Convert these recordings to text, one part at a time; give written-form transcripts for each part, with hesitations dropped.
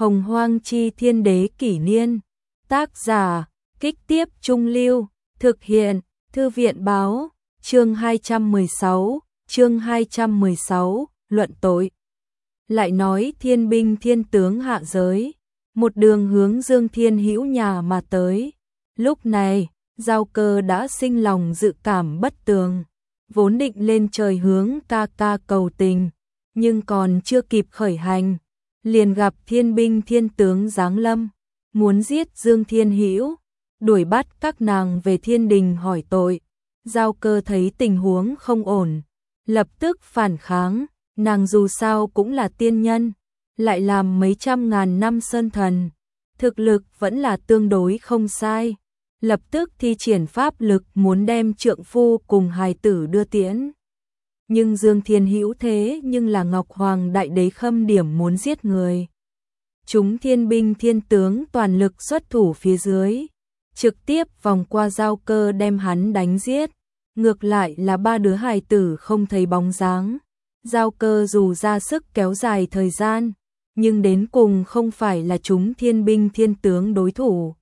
Hồng Hoang Chi Thiên Đế Kỷ Niên. Tác giả, Kích Tiếp Trung Lưu. Thực hiện, Thư viện Báo. Chương 216, luận tội. Lại nói thiên binh thiên tướng hạ giới, một đường hướng Dương Thiên Hữu nhà mà tới. Lúc này, Giao Cơ đã sinh lòng dự cảm bất tường, vốn định lên trời hướng ca ca cầu tình, nhưng còn chưa kịp khởi hành, liền gặp thiên binh thiên tướng giáng lâm, muốn giết Dương Thiên Hữu, đuổi bắt các nàng về thiên đình hỏi tội. Giao Cơ thấy tình huống không ổn, lập tức phản kháng, nàng dù sao cũng là tiên nhân, lại làm mấy trăm ngàn năm sơn thần, thực lực vẫn là tương đối không sai, lập tức thi triển pháp lực muốn đem trượng phu cùng hài tử đưa tiễn. Nhưng Dương Thiên Hữu thế nhưng là Ngọc Hoàng Đại Đế khâm điểm muốn giết người. Chúng thiên binh thiên tướng toàn lực xuất thủ phía dưới, trực tiếp vòng qua Giao Cơ đem hắn đánh giết. Ngược lại là ba đứa hài tử không thấy bóng dáng. Giao Cơ dù ra sức kéo dài thời gian, nhưng đến cùng không phải là chúng thiên binh thiên tướng đối thủ.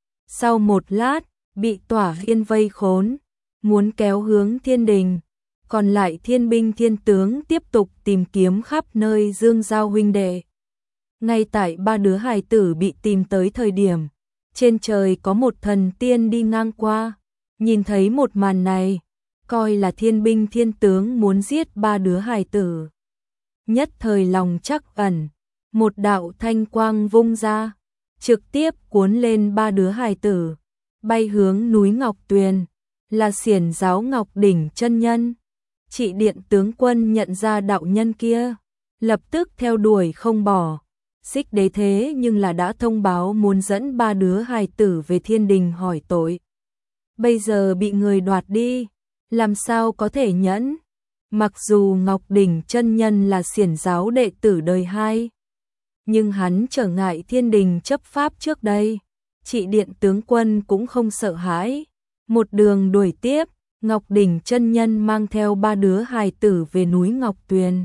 Sau một lát, bị Tỏa Yên vây khốn, muốn kéo hướng thiên đình. Còn lại thiên binh thiên tướng tiếp tục tìm kiếm khắp nơi Dương Giao huynh đệ. Ngay tại ba đứa hài tử bị tìm tới thời điểm, trên trời có một thần tiên đi ngang qua, nhìn thấy một màn này, coi là thiên binh thiên tướng muốn giết ba đứa hài tử. Nhất thời lòng trắc ẩn, một đạo thanh quang vung ra, trực tiếp cuốn lên ba đứa hài tử, bay hướng núi Ngọc Tuyền, là Xiển Giáo Ngọc Đỉnh chân nhân. Trị Điện tướng quân nhận ra đạo nhân kia, lập tức theo đuổi không bỏ. Xích Đế thế nhưng là đã thông báo muốn dẫn ba đứa hài tử về thiên đình hỏi tội. Bây giờ bị người đoạt đi, làm sao có thể nhẫn? Mặc dù Ngọc Đỉnh chân nhân là Xiển Giáo đệ tử đời 2, nhưng hắn trở ngại thiên đình chấp pháp trước đây. Trị Điện tướng quân cũng không sợ hãi, một đường đuổi tiếp. Ngọc Đỉnh chân nhân mang theo ba đứa hài tử về núi Ngọc Tuyền.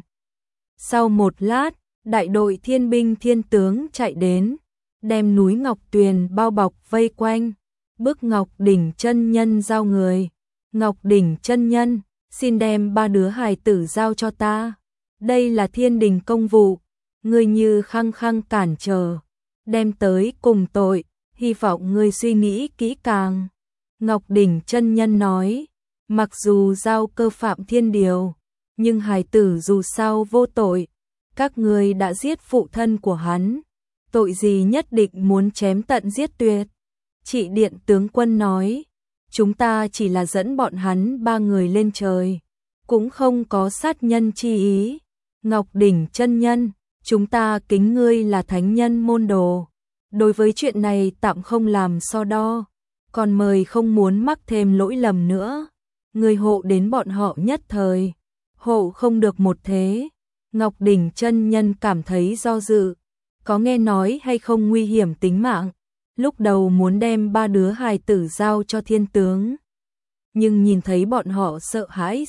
Sau một lát, đại đội thiên binh thiên tướng chạy đến, đem núi Ngọc Tuyền bao bọc vây quanh, bức Ngọc Đỉnh chân nhân giao người. Ngọc Đỉnh chân nhân, xin đem ba đứa hài tử giao cho ta. Đây là thiên đình công vụ, ngươi như khăng khăng cản trở, đem tới cùng tội, hy vọng ngươi suy nghĩ kỹ càng. Ngọc Đỉnh chân nhân nói, mặc dù Giao Cơ phạm thiên điều, nhưng hài tử dù sao vô tội, các ngươi đã giết phụ thân của hắn, tội gì nhất định muốn chém tận giết tuyệt. Trị Điện tướng quân nói, chúng ta chỉ là dẫn bọn hắn ba người lên trời, cũng không có sát nhân chi ý. Ngọc Đỉnh chân nhân, chúng ta kính ngươi là thánh nhân môn đồ, đối với chuyện này tạm không làm so đo, còn mời không muốn mắc thêm lỗi lầm nữa. Người hộ đến bọn họ nhất thời, hộ không được một thế. Ngọc Đỉnh chân nhân cảm thấy do dự, có nghe nói hay không nguy hiểm tính mạng, lúc đầu muốn đem ba đứa hài tử giao cho thiên tướng. Nhưng nhìn thấy bọn họ sợ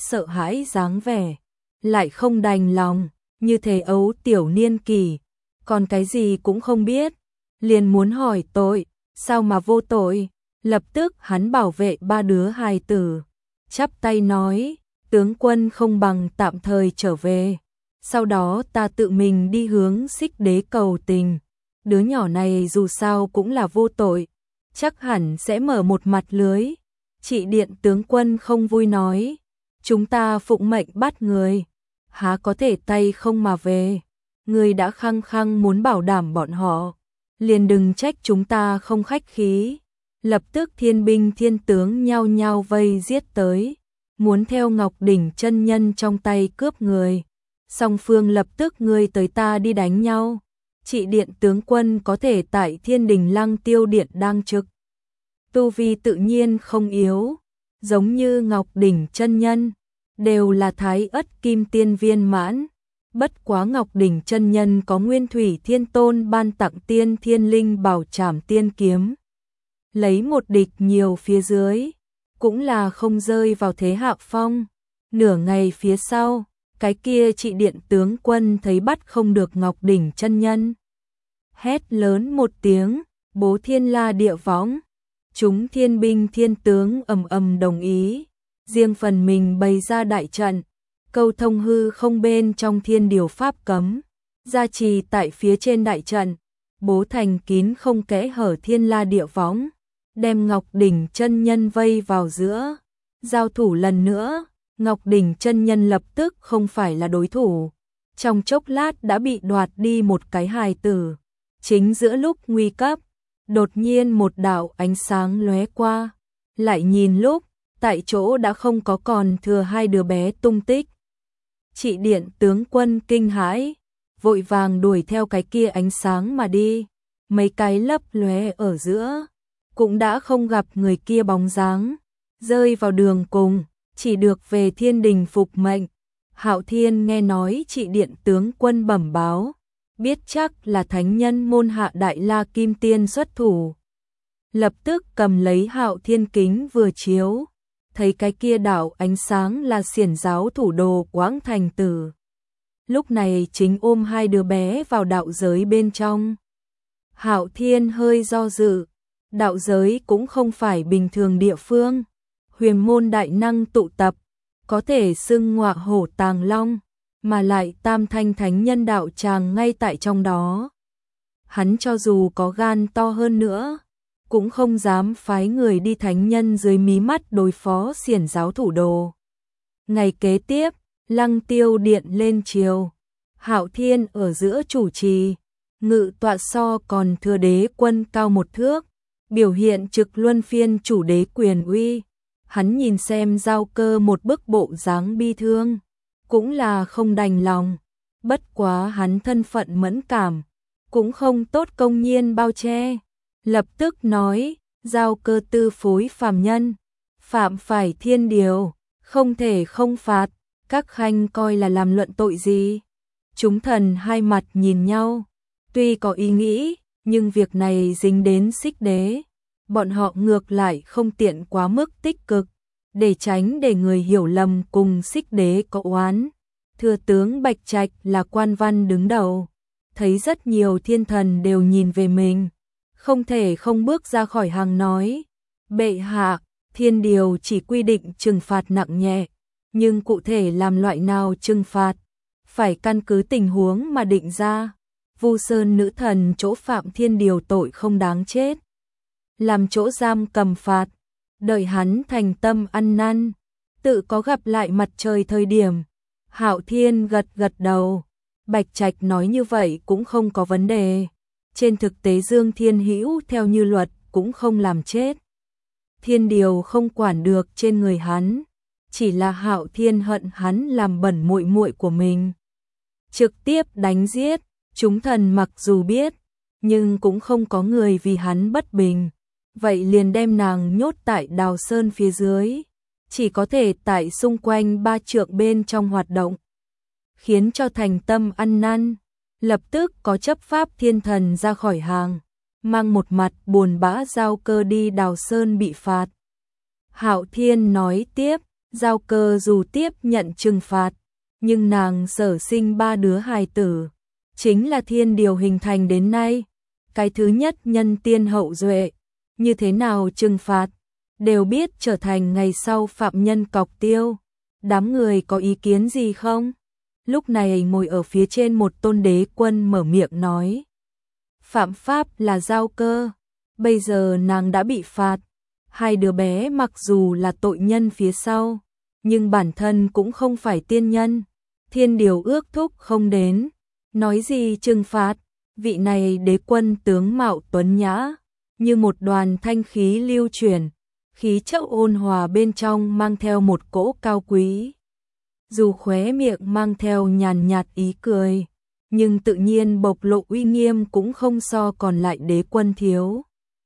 hãi dáng vẻ, lại không đành lòng, như thế ấu tiểu niên kỳ, còn cái gì cũng không biết, liền muốn hỏi tội, sao mà vô tội. Lập tức hắn bảo vệ ba đứa hài tử, chắp tay nói, tướng quân không bằng tạm thời trở về, sau đó ta tự mình đi hướng Xích Đế cầu tình. Đứa nhỏ này dù sao cũng là vô tội, chắc hẳn sẽ mở một mặt lưới. Trị Điện tướng quân không vui nói, chúng ta phụng mệnh bắt người, há có thể tay không mà về. Người đã khăng khăng muốn bảo đảm bọn họ, liền đừng trách chúng ta không khách khí. Lập tức thiên binh thiên tướng nhao nhao vây giết tới, muốn theo Ngọc Đỉnh chân nhân trong tay cướp người. Song phương lập tức ngươi tới ta đi đánh nhau. Trị Điện tướng quân có thể tại thiên đình Lăng Tiêu Điện đang trực, tu vi tự nhiên không yếu, giống như Ngọc Đỉnh chân nhân, đều là Thái Ất Kim Tiên viên mãn. Bất quá Ngọc Đỉnh chân nhân có Nguyên Thủy Thiên Tôn ban tặng Tiên Thiên Linh Bảo Trảm Tiên Kiếm, lấy một địch nhiều phía dưới, cũng là không rơi vào thế hạ phong. Nửa ngày phía sau, cái kia Trị Điện tướng quân thấy bắt không được Ngọc Đỉnh chân nhân, hét lớn một tiếng, bố thiên la địa võng. Chúng thiên binh thiên tướng ầm ầm đồng ý, riêng phần mình bày ra đại trận, câu thông hư không bên trong thiên điều pháp cấm, gia trì tại phía trên đại trận, bố thành kín không kẽ hở thiên la địa võng, đem Ngọc Đỉnh chân nhân vây vào giữa, giao thủ lần nữa, Ngọc Đỉnh chân nhân lập tức không phải là đối thủ, trong chốc lát đã bị đoạt đi một cái hài tử, chính giữa lúc nguy cấp. Đột nhiên một đạo ánh sáng lóe qua, lại nhìn lúc, tại chỗ đã không có còn thừa hai đứa bé tung tích. Trị điện tướng quân kinh hãi, vội vàng đuổi theo cái kia ánh sáng mà đi, mấy cái lấp lóe ở giữa, cũng đã không gặp người kia bóng dáng, rơi vào đường cùng, chỉ được về thiên đình phục mệnh. Hạo Thiên nghe nói trị điện tướng quân bẩm báo, biết chắc là thánh nhân môn hạ Đại La Kim Tiên xuất thủ. Lập tức cầm lấy Hạo Thiên kính vừa chiếu, thấy cái kia đạo ánh sáng là xiển giáo thủ đồ Quảng Thành Tử. Lúc này chính ôm hai đứa bé vào đạo giới bên trong. Hạo Thiên hơi do dự, đạo giới cũng không phải bình thường địa phương, huyền môn đại năng tụ tập, có thể xưng ngọa hổ tàng long, mà lại tam thanh thánh nhân đạo tràng ngay tại trong đó. Hắn cho dù có gan to hơn nữa, cũng không dám phái người đi thánh nhân dưới mí mắt đối phó xiển giáo thủ đồ. Ngày kế tiếp, Lăng Tiêu điện lên triều, Hạo Thiên ở giữa chủ trì, ngự tọa so còn thừa đế quân cao một thước, biểu hiện trực luân phiên chủ đế quyền uy. Hắn nhìn xem Giao Cơ một bức bộ dáng bi thương, cũng là không đành lòng, bất quá hắn thân phận mẫn cảm, cũng không tốt công nhiên bao che, lập tức nói, Giao Cơ tư phối phàm nhân, phạm phải thiên điều, không thể không phạt, các khanh coi là làm luận tội gì. Chúng thần hai mặt nhìn nhau, tuy có ý nghĩ, nhưng việc này dính đến Xích Đế, bọn họ ngược lại không tiện quá mức tích cực, để tránh để người hiểu lầm cùng Xích Đế có oán. Thừa tướng Bạch Trạch là quan văn đứng đầu, thấy rất nhiều thiên thần đều nhìn về mình, không thể không bước ra khỏi hàng nói, bệ hạ, thiên điều chỉ quy định trừng phạt nặng nhẹ, nhưng cụ thể làm loại nào trừng phạt, phải căn cứ tình huống mà định ra. Vu Sơn nữ thần chỗ phạm thiên điều tội không đáng chết, làm chỗ giam cầm phạt, đợi hắn thành tâm ăn năn, tự có gặp lại mặt trời thời điểm. Hạo Thiên gật gật đầu, Bạch Trạch nói như vậy cũng không có vấn đề. Trên thực tế Dương Thiên Hữu theo như luật cũng không làm chết. Thiên điều không quản được trên người hắn, chỉ là Hạo Thiên hận hắn làm bẩn muội muội của mình. Trực tiếp đánh giết, chúng thần mặc dù biết, nhưng cũng không có người vì hắn bất bình. Vậy liền đem nàng nhốt tại Đào Sơn phía dưới, chỉ có thể tại xung quanh 3 trượng bên trong hoạt động, khiến cho thành tâm ăn năn. Lập tức có chấp pháp thiên thần ra khỏi hàng, mang một mặt buồn bã Giao Cơ đi Đào Sơn bị phạt. Hạo Thiên nói tiếp, Giao Cơ dù tiếp nhận trừng phạt, nhưng nàng sở sinh 3 đứa hài tử, chính là thiên điều hình thành đến nay. Cái thứ nhất nhân tiên hậu duệ, như thế nào trừng phạt, đều biết trở thành ngày sau phạm nhân cọc tiêu. Đám người có ý kiến gì không? Lúc này ngồi ở phía trên một tôn đế quân mở miệng nói. Phạm pháp là Giao Cơ, bây giờ nàng đã bị phạt. Hai đứa bé mặc dù là tội nhân phía sau, nhưng bản thân cũng không phải tiên nhân. Thiên điều ước thúc không đến, nói gì trừng phạt. Vị này đế quân tướng mạo tuấn nhã, như một đoàn thanh khí lưu chuyển, khí chất ôn hòa bên trong mang theo một cỗ cao quý. Dù khóe miệng mang theo nhàn nhạt ý cười, nhưng tự nhiên bộc lộ uy nghiêm cũng không so còn lại đế quân thiếu.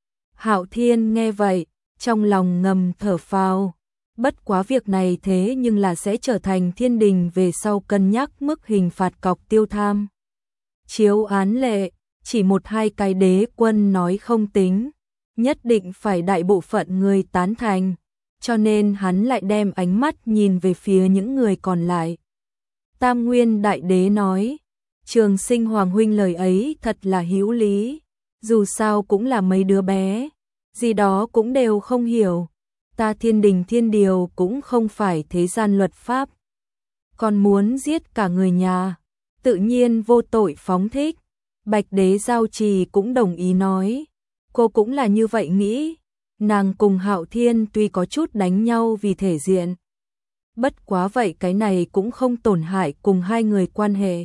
Hạo Thiên nghe vậy, trong lòng ngầm thở phào, bất quá việc này thế nhưng là sẽ trở thành thiên đình về sau cân nhắc mức hình phạt cọc tiêu tham. Chiếu án lệ, chỉ 1-2 cái đế quân nói không tính, nhất định phải đại bộ phận người tán thành, cho nên hắn lại đem ánh mắt nhìn về phía những người còn lại. Tam Nguyên Đại Đế nói, Trường Sinh Hoàng huynh lời ấy thật là hữu lý, dù sao cũng là mấy đứa bé, gì đó cũng đều không hiểu. Ta thiên đình thiên điều cũng không phải thế gian luật pháp, còn muốn giết cả người nhà, tự nhiên vô tội phóng thích. Bạch Đế Giao Trì cũng đồng ý nói, cô cũng là như vậy nghĩ, nàng cùng Hạo Thiên tuy có chút đánh nhau vì thể diện, bất quá vậy cái này cũng không tổn hại cùng hai người quan hệ.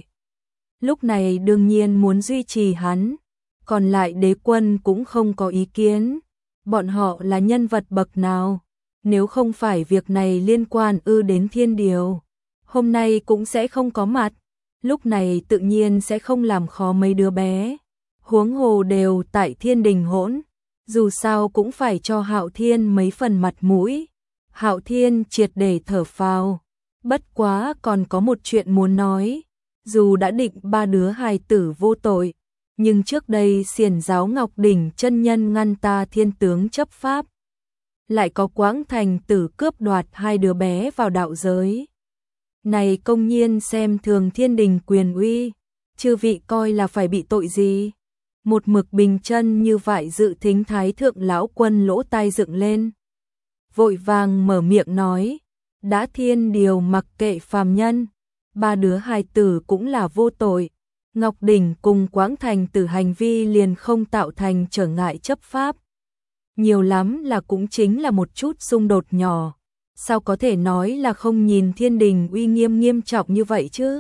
Lúc này đương nhiên muốn duy trì hắn, còn lại đế quân cũng không có ý kiến, bọn họ là nhân vật bậc nào, nếu không phải việc này liên quan đến thiên điều, hôm nay cũng sẽ không có mặt, lúc này tự nhiên sẽ không làm khó mấy đứa bé, huống hồ đều tại thiên đình hỗn, dù sao cũng phải cho Hạo Thiên mấy phần mặt mũi. Hạo Thiên triệt để thở phào, bất quá còn có một chuyện muốn nói, dù đã định ba đứa hài tử vô tội, nhưng trước đây Xiển giáo Ngọc Đỉnh chân nhân ngăn ta thiên tướng chấp pháp, lại có Quảng Thành Tử cướp đoạt hai đứa bé vào đạo giới. Này công nhiên xem thường thiên đình quyền uy, chư vị coi là phải bị tội gì? Một mực bình chân như vậy dự thính thái thượng lão quân lỗ tai dựng lên, vội vàng mở miệng nói, đã thiên điều mặc kệ phàm nhân, ba đứa hài tử cũng là vô tội, Ngọc Đỉnh cùng Quảng Thành Tử hành vi liền không tạo thành trở ngại chấp pháp, nhiều lắm là cũng chính là một chút xung đột nhỏ, sao có thể nói là không nhìn thiên đình uy nghiêm nghiêm trọng như vậy chứ?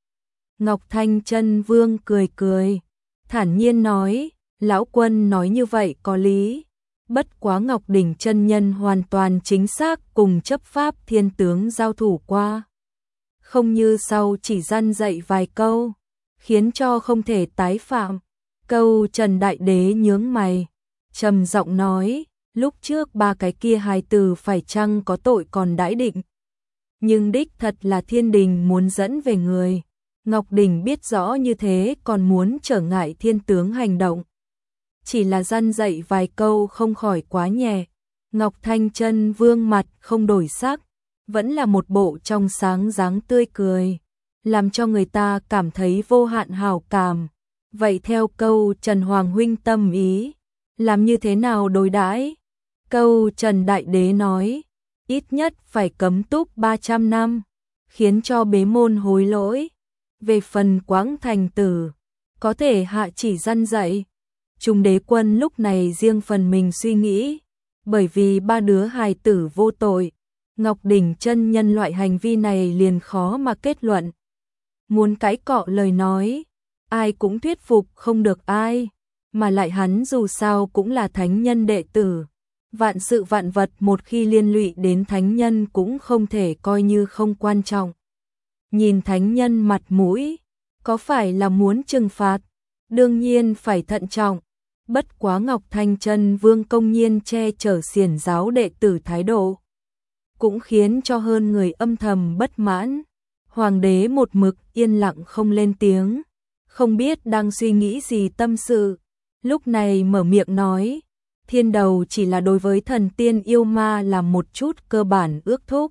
Ngọc Thanh Chân Vương cười cười, thản nhiên nói, lão quân nói như vậy có lý, bất quá Ngọc Đỉnh chân nhân hoàn toàn chính xác cùng chấp pháp thiên tướng giao thủ qua, không như sau chỉ răn dạy vài câu, khiến cho không thể tái phạm. Câu Trần Đại Đế nhướng mày, trầm giọng nói, lúc trước ba cái kia hài tử phải chăng có tội còn đãi định, nhưng đích thật là thiên đình muốn dẫn về người, Ngọc Đỉnh biết rõ như thế còn muốn trở ngại thiên tướng hành động, chỉ là răn dạy vài câu không khỏi quá nhẹ. Ngọc Thanh Chân Vương mặt không đổi sắc, vẫn là một bộ trong sáng dáng tươi cười, làm cho người ta cảm thấy vô hạn hảo cảm. Vậy theo câu Trần Hoàng huynh tâm ý, làm như thế nào đối đãi? Câu Trần Đại Đế nói, ít nhất phải cấm túc 300 năm, khiến cho bế môn hối lỗi. Về phần Quảng Thành Tử, có thể hạ chỉ răn dạy. Chúng đế quân lúc này riêng phần mình suy nghĩ, bởi vì ba đứa hài tử vô tội, Ngọc Đỉnh chân nhân loại hành vi này liền khó mà kết luận. Muốn cãi cọ lời nói, ai cũng thuyết phục không được ai, mà lại hắn dù sao cũng là thánh nhân đệ tử. Vạn sự vạn vật một khi liên lụy đến thánh nhân cũng không thể coi như không quan trọng. Nhìn thánh nhân mặt mũi, có phải là muốn trừng phạt? Đương nhiên phải thận trọng. Bất quá Ngọc Thanh Chân Vương công nhiên che chở Xiển giáo đệ tử thái độ, cũng khiến cho hơn người âm thầm bất mãn. Hoàng đế một mực yên lặng không lên tiếng, không biết đang suy nghĩ gì tâm sự. Lúc này mở miệng nói, thiên đầu chỉ là đối với thần tiên yêu ma làm một chút cơ bản ước thúc,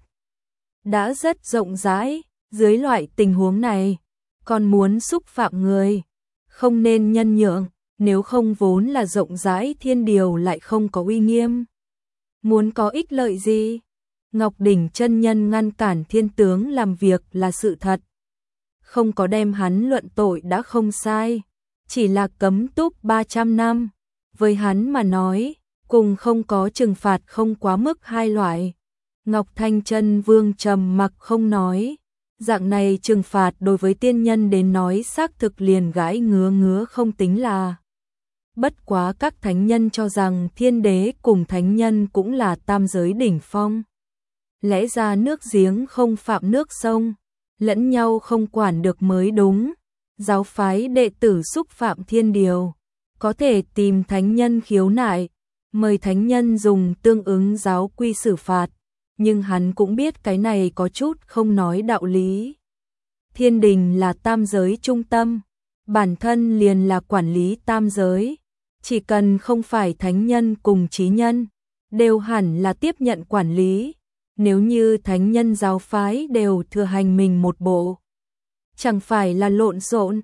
đã rất rộng rãi, dưới loại tình huống này, còn muốn xúc phạm người, không nên nhân nhượng, nếu không vốn là rộng rãi thiên điều lại không có uy nghiêm. Muốn có ích lợi gì? Ngọc Đỉnh chân nhân ngăn cản thiên tướng làm việc là sự thật, không có đem hắn luận tội đã không sai, chỉ là cấm túc 300 năm, với hắn mà nói, cùng không có trừng phạt không quá mức hai loại. Ngọc Thanh Chân Vương trầm mặc không nói, dạng này trừng phạt đối với tiên nhân đến nói xác thực liền gãi ngứa ngứa không tính là. Bất quá các thánh nhân cho rằng thiên đế cùng thánh nhân cũng là tam giới đỉnh phong. Lẽ ra nước giếng không phạm nước sông, lẫn nhau không quản được mới đúng. Giáo phái đệ tử xúc phạm thiên điều, có thể tìm thánh nhân khiếu nại, mời thánh nhân dùng tương ứng giáo quy xử phạt, nhưng hắn cũng biết cái này có chút không nói đạo lý. Thiên đình là tam giới trung tâm, bản thân liền là quản lý tam giới, chỉ cần không phải thánh nhân cùng trí nhân, đều hẳn là tiếp nhận quản lý. Nếu như thánh nhân giáo phái đều thừa hành mình một bộ, chẳng phải là lộn xộn.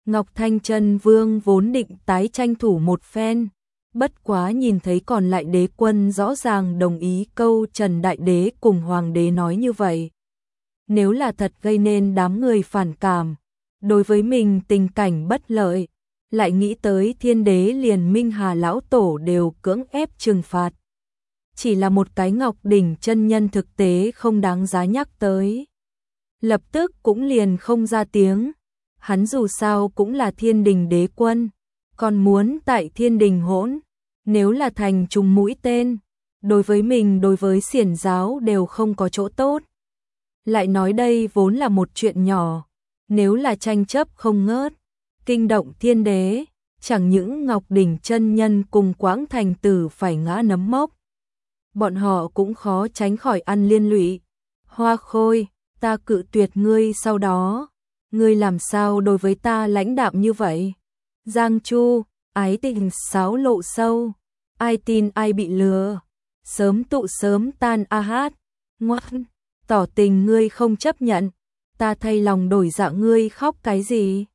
Ngọc Thanh Chân Vương vốn định tái tranh thủ một phen, bất quá nhìn thấy còn lại đế quân rõ ràng đồng ý câu Trần Đại Đế cùng Hoàng đế nói như vậy. Nếu là thật gây nên đám người phản cảm, đối với mình tình cảnh bất lợi, lại nghĩ tới Thiên Đế liền Minh Hà lão tổ đều cưỡng ép trừng phạt. Chỉ là một cái Ngọc Đỉnh chân nhân thực tế không đáng giá nhắc tới. Lập tức cũng liền không ra tiếng, hắn dù sao cũng là Thiên Đình đế quân, còn muốn tại Thiên Đình hỗn, nếu là thành trùng mũi tên, đối với mình đối với xiển giáo đều không có chỗ tốt. Lại nói đây vốn là một chuyện nhỏ, nếu là tranh chấp không ngớt, kinh động Thiên Đế, chẳng những Ngọc Đỉnh chân nhân cùng Quảng Thành Tử phải ngã nấm mốc, bọn họ cũng khó tránh khỏi ăn liên lụy. Hoa Khôi, ta cự tuyệt ngươi, sau đó ngươi làm sao đối với ta lãnh đạm như vậy? Giang Chu, ái tình xáo lộ sâu, ai tin ai bị lừa, sớm tụ sớm tan a hát. Ngoan, tỏ tình ngươi không chấp nhận, ta thay lòng đổi dạ, ngươi khóc cái gì?